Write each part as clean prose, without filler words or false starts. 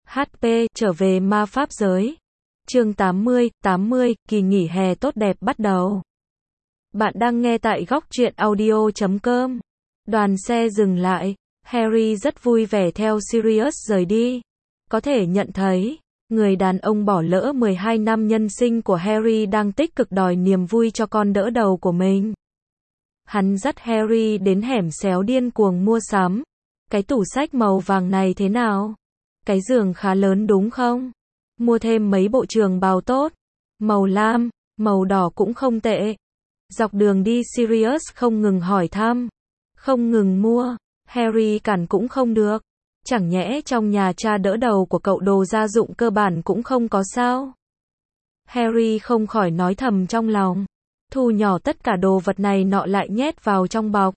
HP, trở về ma pháp giới. Chương 80, kỳ nghỉ hè tốt đẹp bắt đầu. Bạn đang nghe tại góc truyện audio.com. Đoàn xe dừng lại. Harry rất vui vẻ theo Sirius rời đi. Có thể nhận thấy, người đàn ông bỏ lỡ 12 năm nhân sinh của Harry đang tích cực đòi niềm vui cho con đỡ đầu của mình. Hắn dắt Harry đến hẻm xéo điên cuồng mua sắm. Cái tủ sách màu vàng này thế nào? Cái giường khá lớn đúng không? Mua thêm mấy bộ trường bào tốt. Màu lam, màu đỏ cũng không tệ. Dọc đường đi Sirius không ngừng hỏi thăm. Không ngừng mua. Harry cản cũng không được. Chẳng nhẽ trong nhà cha đỡ đầu của cậu đồ gia dụng cơ bản cũng không có sao? Harry không khỏi nói thầm trong lòng. Thu nhỏ tất cả đồ vật này nọ lại nhét vào trong bọc.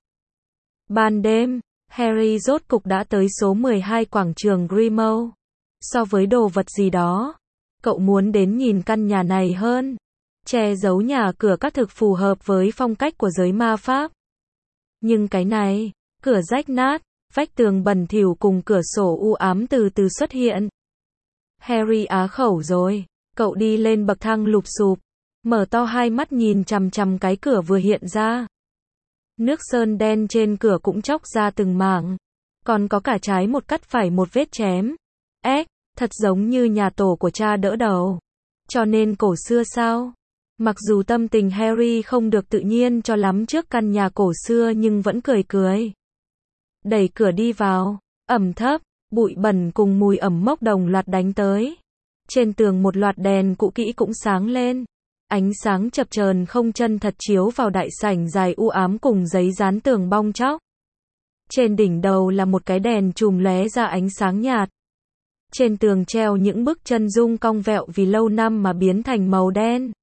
Ban đêm, Harry rốt cục đã tới số 12 quảng trường Grimmauld. So với đồ vật gì đó, cậu muốn đến nhìn căn nhà này hơn. Che giấu nhà cửa các thực phù hợp với phong cách của giới ma pháp. Nhưng cái này, cửa rách nát, vách tường bẩn thỉu cùng cửa sổ u ám từ từ xuất hiện. Harry á khẩu rồi, cậu đi lên bậc thang lụp xụp, mở to hai mắt nhìn chằm chằm cái cửa vừa hiện ra. Nước sơn đen trên cửa cũng chóc ra từng mảng, còn có cả trái một cắt phải một vết chém. Thật giống như nhà tổ của cha đỡ đầu. Cho nên cổ xưa sao? Mặc dù tâm tình Harry không được tự nhiên cho lắm trước căn nhà cổ xưa nhưng vẫn cười cười. Đẩy cửa đi vào, ẩm thấp, bụi bẩn cùng mùi ẩm mốc đồng loạt đánh tới. Trên tường một loạt đèn cũ kỹ cũng sáng lên. Ánh sáng chập chờn không chân thật chiếu vào đại sảnh dài u ám cùng giấy dán tường bong tróc. Trên đỉnh đầu là một cái đèn chùm lóe ra ánh sáng nhạt. Trên tường treo những bức chân dung cong vẹo vì lâu năm mà biến thành màu đen.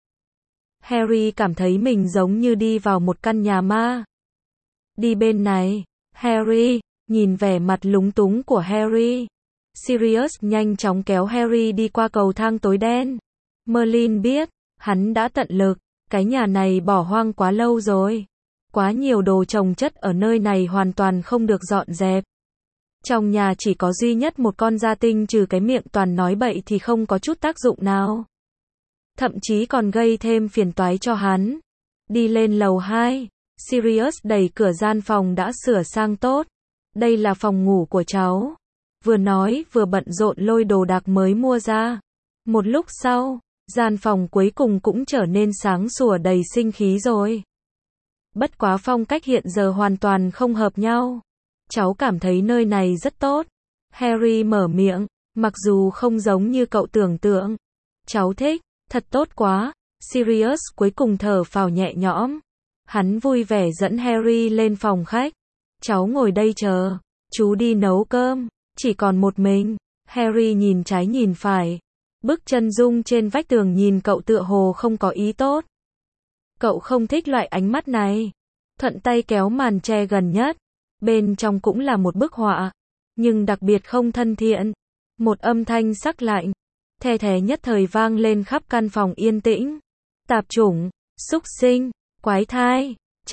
Harry cảm thấy mình giống như đi vào một căn nhà ma. Đi bên này, Harry, nhìn vẻ mặt lúng túng của Harry. Sirius nhanh chóng kéo Harry đi qua cầu thang tối đen. Merlin biết, hắn đã tận lực, cái nhà này bỏ hoang quá lâu rồi. Quá nhiều đồ chồng chất ở nơi này hoàn toàn không được dọn dẹp. Trong nhà chỉ có duy nhất một con gia tinh trừ cái miệng toàn nói bậy thì không có chút tác dụng nào. Thậm chí còn gây thêm phiền toái cho hắn. Đi lên lầu 2, Sirius đẩy cửa gian phòng đã sửa sang tốt. Đây là phòng ngủ của cháu. Vừa nói vừa bận rộn lôi đồ đạc mới mua ra. Một lúc sau, gian phòng cuối cùng cũng trở nên sáng sủa đầy sinh khí rồi. Bất quá phong cách hiện giờ hoàn toàn không hợp nhau. Cháu cảm thấy nơi này rất tốt. Harry mở miệng, mặc dù không giống như cậu tưởng tượng. Cháu thích, thật tốt quá. Sirius cuối cùng thở phào nhẹ nhõm. Hắn vui vẻ dẫn Harry lên phòng khách. Cháu ngồi đây chờ, chú đi nấu cơm, chỉ còn một mình. Harry nhìn trái nhìn phải. Bức chân dung trên vách tường nhìn cậu tựa hồ không có ý tốt. Cậu không thích loại ánh mắt này. Thuận tay kéo màn che gần nhất. Bên trong cũng là một bức họa, nhưng đặc biệt không thân thiện. Một âm thanh sắc lạnh, the thé nhất thời vang lên khắp căn phòng yên tĩnh. Tạp chủng, xúc sinh, quái thai, ...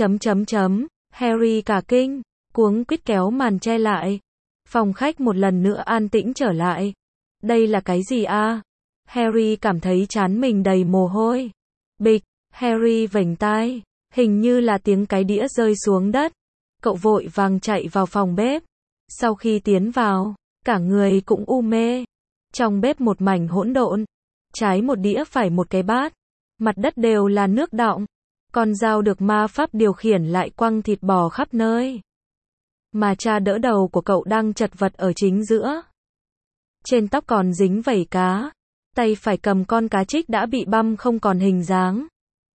Harry cả kinh, cuống quýt kéo màn che lại. Phòng khách một lần nữa an tĩnh trở lại. Đây là cái gì a? Harry cảm thấy trán mình đầy mồ hôi. Bịch, Harry vểnh tai, hình như là tiếng cái đĩa rơi xuống đất. Cậu vội vàng chạy vào phòng bếp. Sau khi tiến vào, cả người cũng u mê. Trong bếp một mảnh hỗn độn. Trái một đĩa phải một cái bát. Mặt đất đều là nước đọng. Con dao được ma pháp điều khiển lại quăng thịt bò khắp nơi. Mà cha đỡ đầu của cậu đang chật vật ở chính giữa. Trên tóc còn dính vảy cá. Tay phải cầm con cá trích đã bị băm không còn hình dáng.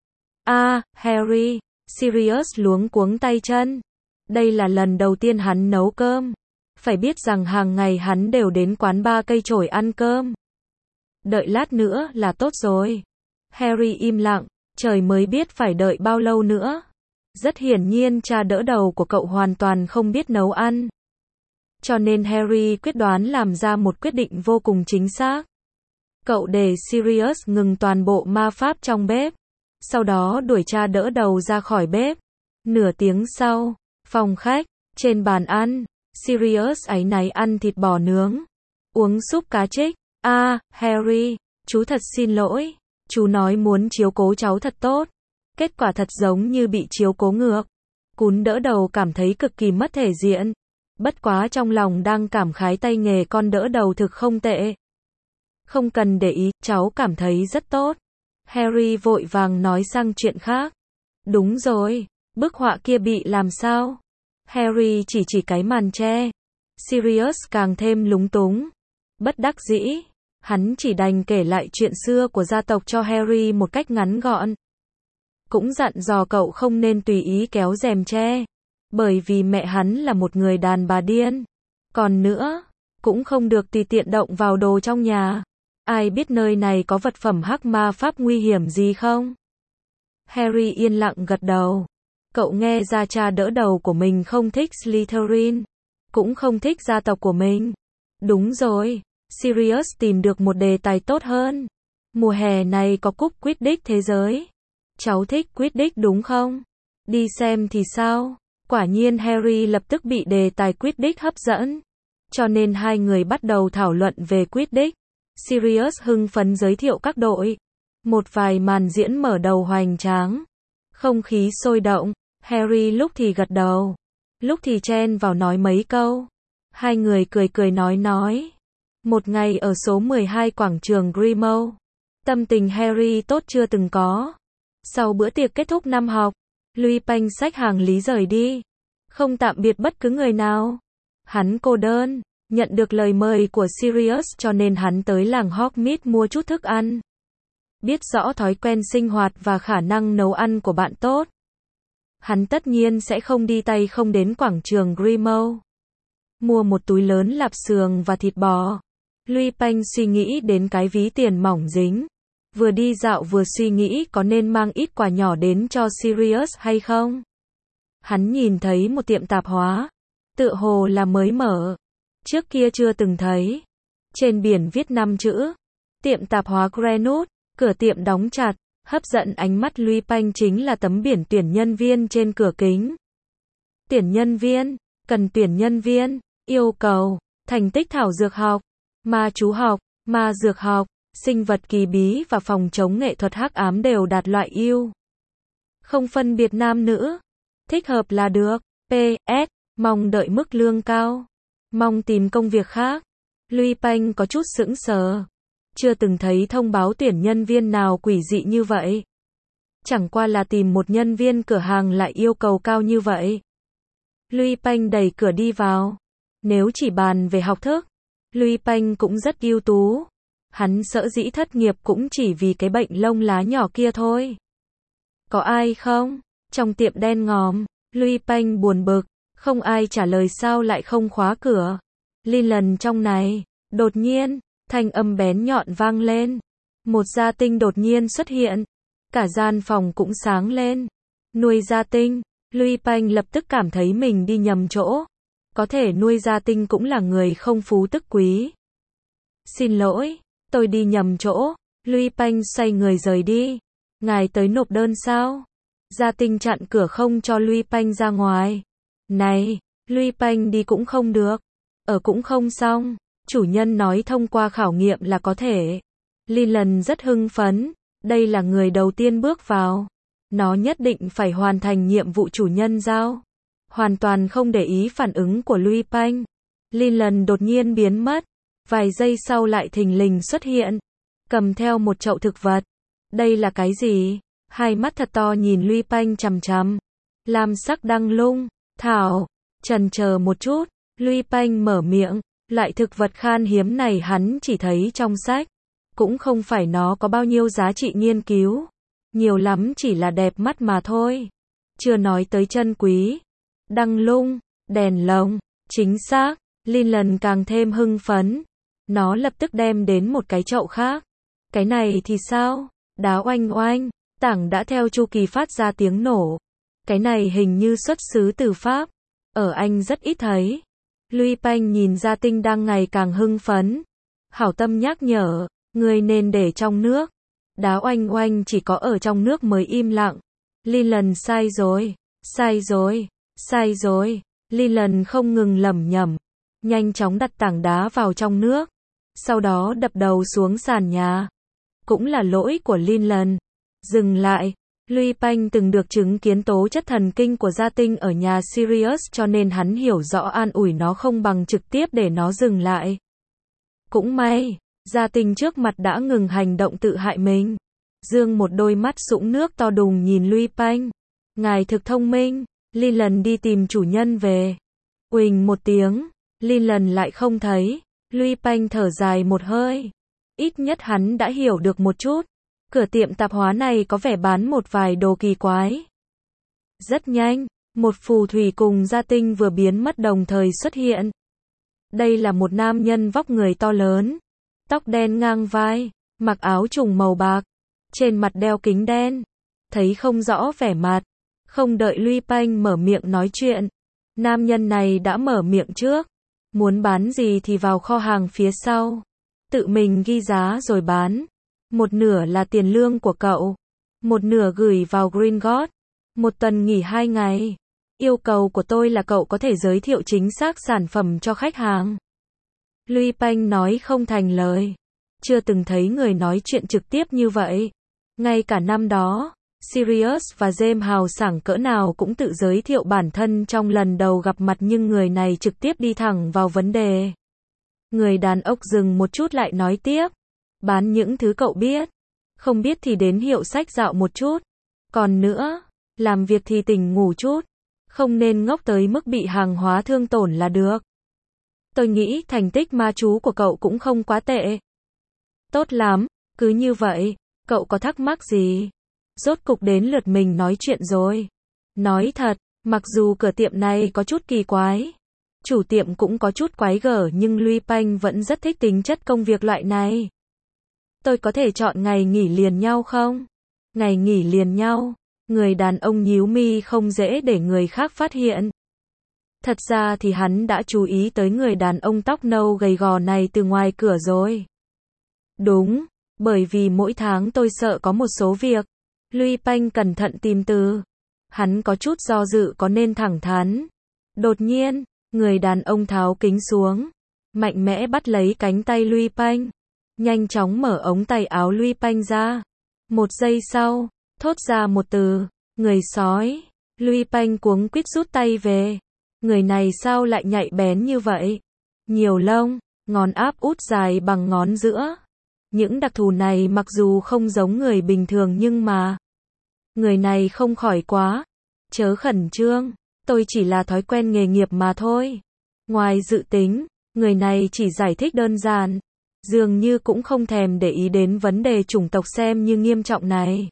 Harry, Sirius luống cuống tay chân. Đây là lần đầu tiên hắn nấu cơm. Phải biết rằng hàng ngày hắn đều đến quán bar cây chổi ăn cơm. Đợi lát nữa là tốt rồi. Harry im lặng, trời mới biết phải đợi bao lâu nữa. Rất hiển nhiên cha đỡ đầu của cậu hoàn toàn không biết nấu ăn. Cho nên Harry quyết đoán làm ra một quyết định vô cùng chính xác. Cậu để Sirius ngừng toàn bộ ma pháp trong bếp. Sau đó đuổi cha đỡ đầu ra khỏi bếp. Nửa tiếng sau, phòng khách, trên bàn ăn, Sirius áy náy ăn thịt bò nướng. Uống súp cá trích. Harry, chú thật xin lỗi. Chú nói muốn chiếu cố cháu thật tốt. Kết quả thật giống như bị chiếu cố ngược. Cún đỡ đầu cảm thấy cực kỳ mất thể diện. Bất quá trong lòng đang cảm khái tay nghề con đỡ đầu thực không tệ. Không cần để ý, cháu cảm thấy rất tốt. Harry vội vàng nói sang chuyện khác. Đúng rồi, bức họa kia bị làm sao? Harry chỉ cái màn che. Sirius càng thêm lúng túng. Bất đắc dĩ, hắn chỉ đành kể lại chuyện xưa của gia tộc cho Harry một cách ngắn gọn. Cũng dặn dò cậu không nên tùy ý kéo rèm che. Bởi vì mẹ hắn là một người đàn bà điên. Còn nữa, cũng không được tùy tiện động vào đồ trong nhà. Ai biết nơi này có vật phẩm hắc ma pháp nguy hiểm gì không? Harry yên lặng gật đầu. Cậu nghe ra cha đỡ đầu của mình không thích Slytherin. Cũng không thích gia tộc của mình. Đúng rồi, Sirius tìm được một đề tài tốt hơn. Mùa hè này có cúp Quidditch thế giới. Cháu thích Quidditch đúng không? Đi xem thì sao? Quả nhiên Harry lập tức bị đề tài Quidditch hấp dẫn. Cho nên hai người bắt đầu thảo luận về Quidditch. Sirius hưng phấn giới thiệu các đội. Một vài màn diễn mở đầu hoành tráng. Không khí sôi động. Harry lúc thì gật đầu. Lúc thì chen vào nói mấy câu. Hai người cười nói. Một ngày ở số 12 quảng trường Grimmauld. Tâm tình Harry tốt chưa từng có. Sau bữa tiệc kết thúc năm học, Lupin xách hành lý rời đi. Không tạm biệt bất cứ người nào. Hắn cô đơn, nhận được lời mời của Sirius cho nên hắn tới làng Hogsmeade mua chút thức ăn. Biết rõ thói quen sinh hoạt và khả năng nấu ăn của bạn tốt. Hắn tất nhiên sẽ không đi tay không đến quảng trường Grimmauld. Mua một túi lớn lạp xương và thịt bò. Lupin suy nghĩ đến cái ví tiền mỏng dính. Vừa đi dạo vừa suy nghĩ có nên mang ít quà nhỏ đến cho Sirius hay không. Hắn nhìn thấy một tiệm tạp hóa. Tựa hồ là mới mở. Trước kia chưa từng thấy. Trên biển viết 5 chữ. Tiệm tạp hóa Greenwood. Cửa tiệm đóng chặt. Hấp dẫn ánh mắt Lupin chính là tấm biển tuyển nhân viên trên cửa kính. Tuyển nhân viên. Cần tuyển nhân viên. Yêu cầu. Thành tích thảo dược học. Ma chú học. Ma dược học. Sinh vật kỳ bí và phòng chống nghệ thuật hắc ám đều đạt loại ưu. Không phân biệt nam nữ. Thích hợp là được. PS. Mong đợi mức lương cao. Mong tìm công việc khác. Lupin có chút sững sờ. Chưa từng thấy thông báo tuyển nhân viên nào quỷ dị như vậy. Chẳng qua là tìm một nhân viên cửa hàng lại yêu cầu cao như vậy. Lupin đẩy cửa đi vào. Nếu chỉ bàn về học thức, Lupin cũng rất ưu tú. Hắn sở dĩ thất nghiệp cũng chỉ vì cái bệnh lông lá nhỏ kia thôi. Có ai không? Trong tiệm đen ngòm, Lupin buồn bực, không ai trả lời sao lại không khóa cửa. Lần trong này, đột nhiên, thanh âm bén nhọn vang lên. Một gia tinh đột nhiên xuất hiện. Cả gian phòng cũng sáng lên. Nuôi gia tinh, Lupin lập tức cảm thấy mình đi nhầm chỗ. Có thể nuôi gia tinh cũng là người không phú tức quý. Xin lỗi. Tôi đi nhầm chỗ. Lupin xoay người rời đi. Ngài tới nộp đơn sao? Gia tinh chặn cửa không cho Lupin ra ngoài. Này, Lupin đi cũng không được. Ở cũng không xong. Chủ nhân nói thông qua khảo nghiệm là có thể. Leland rất hưng phấn. Đây là người đầu tiên bước vào. Nó nhất định phải hoàn thành nhiệm vụ chủ nhân giao. Hoàn toàn không để ý phản ứng của Lupin. Leland đột nhiên biến mất. Vài giây sau lại thình lình xuất hiện. Cầm theo một chậu thực vật. Đây là cái gì? Hai mắt thật to nhìn Lupin chằm chằm. Lam sắc đăng lung. Thảo. Chần chờ một chút. Lupin mở miệng. Loại thực vật khan hiếm này hắn chỉ thấy trong sách. Cũng không phải nó có bao nhiêu giá trị nghiên cứu. Nhiều lắm chỉ là đẹp mắt mà thôi. Chưa nói tới chân quý. Đăng lung. Đèn lồng. Chính xác. Leland càng thêm hưng phấn. Nó lập tức đem đến một cái chậu khác. Cái này thì sao? Đá oanh oanh. Tảng đã theo chu kỳ phát ra tiếng nổ. Cái này hình như xuất xứ từ Pháp. Ở Anh rất ít thấy. Lupin nhìn gia tinh đang ngày càng hưng phấn. Hảo tâm nhắc nhở. Người nên để trong nước. Đá oanh oanh chỉ có ở trong nước mới im lặng. Leland sai rồi. Sai rồi. Sai rồi. Leland không ngừng lẩm nhẩm. Nhanh chóng đặt tảng đá vào trong nước. sau đó đập đầu xuống sàn nhà. Cũng là lỗi của Linlan. Dừng lại. Lui Panh từng được chứng kiến tố chất thần kinh của gia tinh ở nhà Sirius cho nên hắn hiểu rõ an ủi nó không bằng trực tiếp để nó dừng lại. Cũng may, gia tinh trước mặt đã ngừng hành động tự hại mình. Dương một đôi mắt sũng nước to đùng nhìn Lui Panh. Ngài thực thông minh. Linlan đi tìm chủ nhân về. Uỳnh một tiếng. Linlan lại không thấy. Lui Panh thở dài một hơi. Ít nhất hắn đã hiểu được một chút. Cửa tiệm tạp hóa này có vẻ bán một vài đồ kỳ quái. Rất nhanh, một phù thủy cùng gia tinh vừa biến mất đồng thời xuất hiện. Đây là một nam nhân vóc người to lớn, tóc đen ngang vai, mặc áo trùng màu bạc, trên mặt đeo kính đen, thấy không rõ vẻ mặt. Không đợi Lui Panh mở miệng nói chuyện, nam nhân này đã mở miệng trước. Muốn bán gì thì vào kho hàng phía sau, tự mình ghi giá rồi bán. Một nửa là tiền lương của cậu, một nửa gửi vào Gringotts, một tuần nghỉ 2 ngày. Yêu cầu của tôi là cậu có thể giới thiệu chính xác sản phẩm cho khách hàng. Lui Panh nói không thành lời. Chưa từng thấy người nói chuyện trực tiếp như vậy. Ngay cả năm đó, Sirius và James hào sảng cỡ nào cũng tự giới thiệu bản thân trong lần đầu gặp mặt nhưng người này trực tiếp đi thẳng vào vấn đề. Người đàn ông dừng một chút lại nói tiếp. Bán những thứ cậu biết. Không biết thì đến hiệu sách dạo một chút. Còn nữa, làm việc thì tỉnh ngủ chút. Không nên ngốc tới mức bị hàng hóa thương tổn là được. Tôi nghĩ thành tích ma chú của cậu cũng không quá tệ. Tốt lắm, cứ như vậy, cậu có thắc mắc gì? Rốt cục đến lượt mình nói chuyện rồi. Nói thật, mặc dù cửa tiệm này có chút kỳ quái, chủ tiệm cũng có chút quái gở nhưng Lui Panh vẫn rất thích tính chất công việc loại này. Tôi có thể chọn ngày nghỉ liền nhau không? Ngày nghỉ liền nhau. Người đàn ông nhíu mi không dễ để người khác phát hiện. Thật ra thì hắn đã chú ý tới người đàn ông tóc nâu gầy gò này từ ngoài cửa rồi. Đúng, bởi vì mỗi tháng tôi sợ có một số việc. Lui Panh cẩn thận tìm từ. Hắn có chút do dự có nên thẳng thắn. Đột nhiên, người đàn ông tháo kính xuống, mạnh mẽ bắt lấy cánh tay Lui Panh, nhanh chóng mở ống tay áo Lui Panh ra. Một giây sau, thốt ra một từ, người sói. Lui Panh cuống quýt rút tay về. Người này sao lại nhạy bén như vậy? Nhiều lông, ngón áp út dài bằng ngón giữa. Những đặc thù này mặc dù không giống người bình thường nhưng mà người này không khỏi quá. Chớ khẩn trương, tôi chỉ là thói quen nghề nghiệp mà thôi. Ngoài dự tính, người này chỉ giải thích đơn giản. Dường như cũng không thèm để ý đến vấn đề chủng tộc xem như nghiêm trọng này.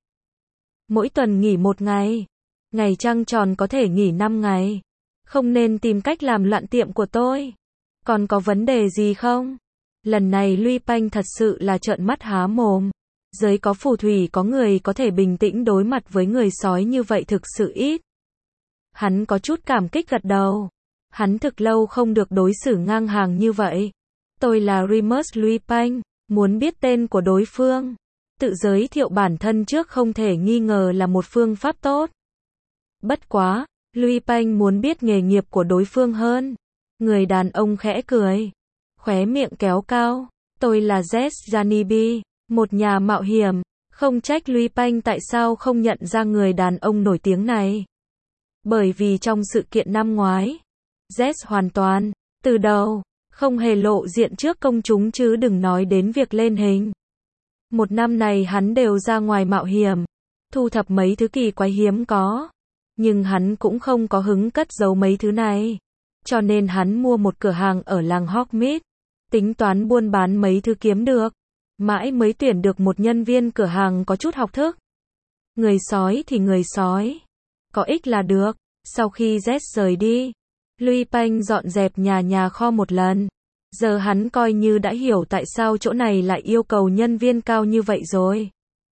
Mỗi tuần nghỉ 1 ngày. Ngày trăng tròn có thể nghỉ 5 ngày. Không nên tìm cách làm loạn tiệm của tôi. Còn có vấn đề gì không? Lần này Lui Panh thật sự là trợn mắt há mồm. Giới có phù thủy có người có thể bình tĩnh đối mặt với người sói như vậy thực sự ít. Hắn có chút cảm kích gật đầu. Hắn thực lâu không được đối xử ngang hàng như vậy. Tôi là Remus Lui Panh. Muốn biết tên của đối phương. Tự giới thiệu bản thân trước không thể nghi ngờ là một phương pháp tốt. Bất quá, Lui Panh muốn biết nghề nghiệp của đối phương hơn. Người đàn ông khẽ cười. Khóe miệng kéo cao. Tôi là Jess Janibi, một nhà mạo hiểm. Không trách Lui Panh tại sao không nhận ra người đàn ông nổi tiếng này. Bởi vì trong sự kiện năm ngoái, Jess hoàn toàn, từ đầu, không hề lộ diện trước công chúng chứ đừng nói đến việc lên hình. Một năm này hắn đều ra ngoài mạo hiểm, thu thập mấy thứ kỳ quái hiếm có. Nhưng hắn cũng không có hứng cất giấu mấy thứ này. Cho nên hắn mua một cửa hàng ở làng Hogsmeade, tính toán buôn bán mấy thứ kiếm được. Mãi mới tuyển được một nhân viên cửa hàng có chút học thức. Người sói thì người sói. Có ích là được. Sau khi Jess rời đi, Lui Panh dọn dẹp nhà kho một lần. Giờ hắn coi như đã hiểu tại sao chỗ này lại yêu cầu nhân viên cao như vậy rồi.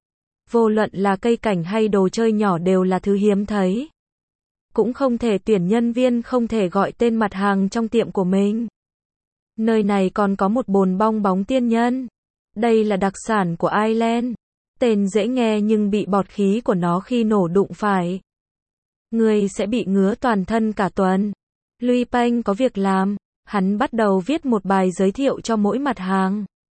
Vô luận là cây cảnh hay đồ chơi nhỏ đều là thứ hiếm thấy. Cũng không thể tuyển nhân viên không thể gọi tên mặt hàng trong tiệm của mình. Nơi này còn có một bồn bong bóng tiên nhân. Đây là đặc sản của Ireland. Tên dễ nghe nhưng bị bọt khí của nó khi nổ đụng phải. Người sẽ bị ngứa toàn thân cả tuần. Lui Panh có việc làm. Hắn bắt đầu viết một bài giới thiệu cho mỗi mặt hàng.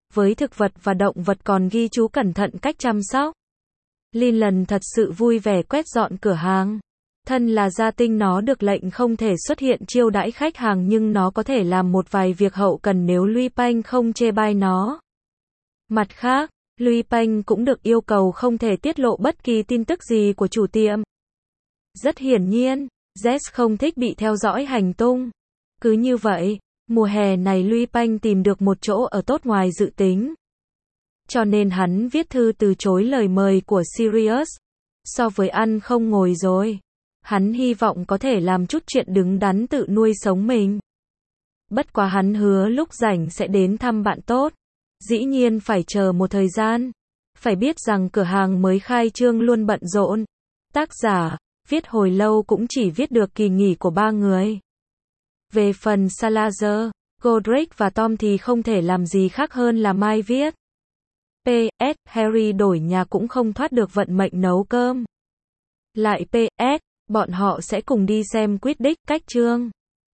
với thực vật và động vật còn ghi chú cẩn thận cách chăm sóc. Leland thật sự vui vẻ quét dọn cửa hàng. Thân là gia tinh nó được lệnh không thể xuất hiện chiêu đãi khách hàng nhưng nó có thể làm một vài việc hậu cần nếu Lui Peng không chê bai nó. Mặt khác, Lui Peng cũng được yêu cầu không thể tiết lộ bất kỳ tin tức gì của chủ tiệm. Rất hiển nhiên, Jess không thích bị theo dõi hành tung. Cứ như vậy, mùa hè này Lui Peng tìm được một chỗ ở tốt ngoài dự tính. Cho nên hắn viết thư từ chối lời mời của Sirius. So với ăn không ngồi rồi, hắn hy vọng có thể làm chút chuyện đứng đắn tự nuôi sống mình. Bất quá hắn hứa lúc rảnh sẽ đến thăm bạn tốt. Dĩ nhiên phải chờ một thời gian. Phải biết rằng cửa hàng mới khai trương luôn bận rộn. Tác giả, viết hồi lâu cũng chỉ viết được kỳ nghỉ của 3 người. Về phần Salazar, Godric và Tom thì không thể làm gì khác hơn là mai viết. PS, Harry đổi nhà cũng không thoát được vận mệnh nấu cơm. Lại PS, bọn họ sẽ cùng đi xem Quidditch cách chương.